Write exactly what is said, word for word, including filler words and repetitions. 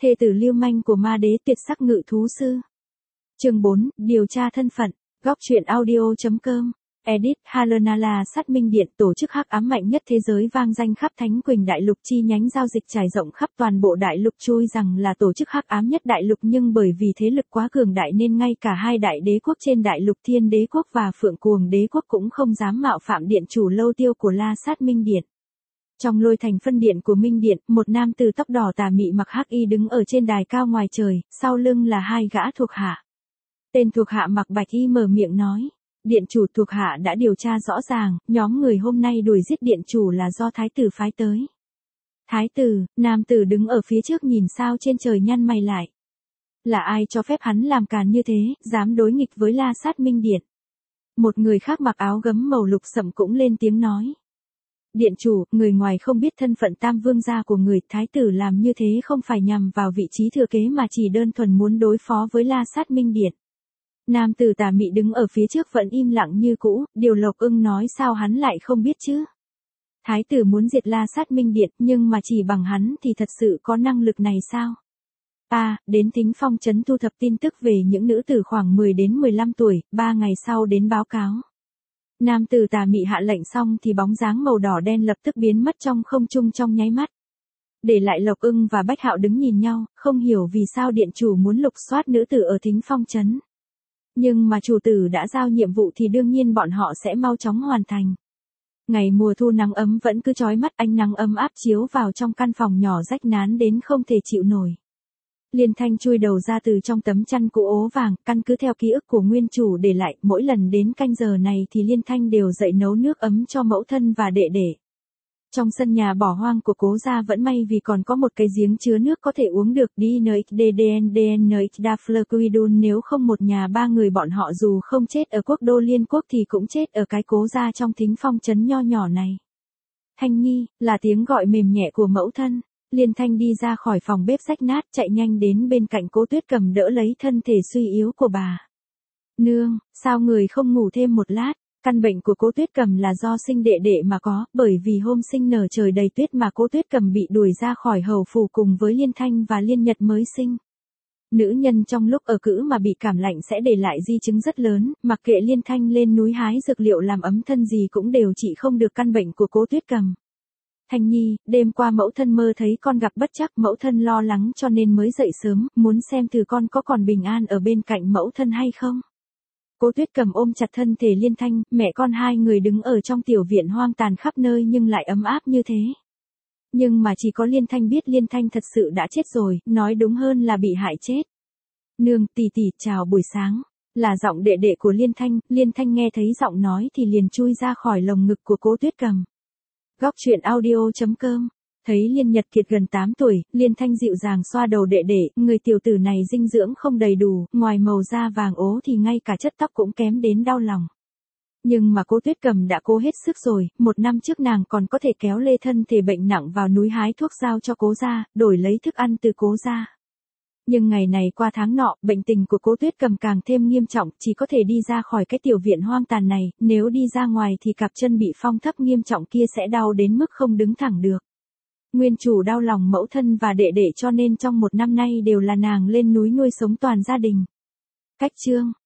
Thê tử lưu manh của ma đế tuyệt sắc ngự thú sư. Chương bốn, điều tra thân phận. Góc truyện audio.com. Edit Halernala sát minh điện, tổ chức hắc ám mạnh nhất thế giới vang danh khắp Thánh Quỳnh đại lục, chi nhánh giao dịch trải rộng khắp toàn bộ đại lục, chui rằng là tổ chức hắc ám nhất đại lục, nhưng bởi vì thế lực quá cường đại nên ngay cả hai đại đế quốc trên đại lục, Thiên Đế quốc và Phượng Cuồng Đế quốc cũng không dám mạo phạm điện chủ lâu tiêu của La Sát Minh Điện. Trong lôi thành phân điện của Minh Điện, một nam tử tóc đỏ tà mị mặc hắc y đứng ở trên đài cao ngoài trời, sau lưng là hai gã thuộc hạ. Tên thuộc hạ mặc bạch y mở miệng nói: Điện chủ, thuộc hạ đã điều tra rõ ràng, nhóm người hôm nay đuổi giết điện chủ là do thái tử phái tới. Thái tử? Nam tử đứng ở phía trước nhìn sao trên trời nhăn mày lại. Là ai cho phép hắn làm càn như thế, dám đối nghịch với La Sát Minh Điện? Một người khác mặc áo gấm màu lục sẫm cũng lên tiếng nói: Điện chủ, người ngoài không biết thân phận tam vương gia của người, thái tử làm như thế không phải nhằm vào vị trí thừa kế mà chỉ đơn thuần muốn đối phó với La Sát Minh Điện. Nam tử tà mị đứng ở phía trước vẫn im lặng như cũ, Điều Lộc Ưng nói sao hắn lại không biết chứ? Thái tử muốn diệt La Sát Minh Điện, nhưng mà chỉ bằng hắn thì thật sự có năng lực này sao? À, đến Thính Phong trấn thu thập tin tức về những nữ tử khoảng mười đến mười lăm tuổi, ba ngày sau đến báo cáo. Nam tử tà mị hạ lệnh xong thì bóng dáng màu đỏ đen lập tức biến mất trong không trung trong nháy mắt. Để lại Lộc Ưng và Bách Hạo đứng nhìn nhau, không hiểu vì sao điện chủ muốn lục soát nữ tử ở Thính Phong trấn. Nhưng mà chủ tử đã giao nhiệm vụ thì đương nhiên bọn họ sẽ mau chóng hoàn thành. Ngày mùa thu nắng ấm vẫn cứ chói mắt, ánh nắng ấm áp chiếu vào trong căn phòng nhỏ rách nán đến không thể chịu nổi. Liên Thanh chui đầu ra từ trong tấm chăn cũ ố vàng, căn cứ theo ký ức của nguyên chủ để lại, mỗi lần đến canh giờ này thì Liên Thanh đều dậy nấu nước ấm cho mẫu thân và đệ đệ. Trong sân nhà bỏ hoang của cố gia vẫn may vì còn có một cái giếng chứa nước có thể uống được, đi en ích đê đê en đê en ích Daflurquidun, nếu không một nhà ba người bọn họ dù không chết ở quốc đô liên quốc thì cũng chết ở cái cố gia trong Thính Phong trấn nho nhỏ này. Thanh Nhi, là tiếng gọi mềm nhẹ của mẫu thân. Liên Thanh đi ra khỏi phòng bếp rách nát, chạy nhanh đến bên cạnh Cố Tuyết Cầm đỡ lấy thân thể suy yếu của bà. Nương, sao người không ngủ thêm một lát? Căn bệnh của Cố Tuyết Cầm là do sinh đệ đệ mà có, bởi vì hôm sinh nở trời đầy tuyết mà Cố Tuyết Cầm bị đuổi ra khỏi hầu phủ cùng với Liên Thanh và Liên Nhật mới sinh. Nữ nhân trong lúc ở cữ mà bị cảm lạnh sẽ để lại di chứng rất lớn, mặc kệ Liên Thanh lên núi hái dược liệu làm ấm thân gì cũng đều trị không được căn bệnh của Cố Tuyết Cầm. Thanh Nhi, đêm qua mẫu thân mơ thấy con gặp bất trắc, mẫu thân lo lắng cho nên mới dậy sớm, muốn xem thử con có còn bình an ở bên cạnh mẫu thân hay không. Cố Tuyết Cầm ôm chặt thân thể Liên Thanh, mẹ con hai người đứng ở trong tiểu viện hoang tàn khắp nơi nhưng lại ấm áp như thế. Nhưng mà chỉ có Liên Thanh biết Liên Thanh thật sự đã chết rồi, nói đúng hơn là bị hại chết. Nương, tỷ tỷ, chào buổi sáng. Là giọng đệ đệ của Liên Thanh, Liên Thanh nghe thấy giọng nói thì liền chui ra khỏi lồng ngực của Cố Tuyết Cầm. Góc truyện audio.com. Thấy Liên Nhật Kiệt gần tám tuổi, Liên Thanh dịu dàng xoa đầu đệ đệ, người tiểu tử này dinh dưỡng không đầy đủ, ngoài màu da vàng ố thì ngay cả chất tóc cũng kém đến đau lòng. Nhưng mà Cố Tuyết Cầm đã cố hết sức rồi, một năm trước nàng còn có thể kéo lê thân thể bệnh nặng vào núi hái thuốc giao cho Cố gia, đổi lấy thức ăn từ Cố gia. Nhưng ngày này qua tháng nọ, bệnh tình của Cố Tuyết Cầm càng thêm nghiêm trọng, chỉ có thể đi ra khỏi cái tiểu viện hoang tàn này, nếu đi ra ngoài thì cặp chân bị phong thấp nghiêm trọng kia sẽ đau đến mức không đứng thẳng được. Nguyên chủ đau lòng mẫu thân và đệ đệ cho nên trong một năm nay đều là nàng lên núi nuôi sống toàn gia đình. Cách chương,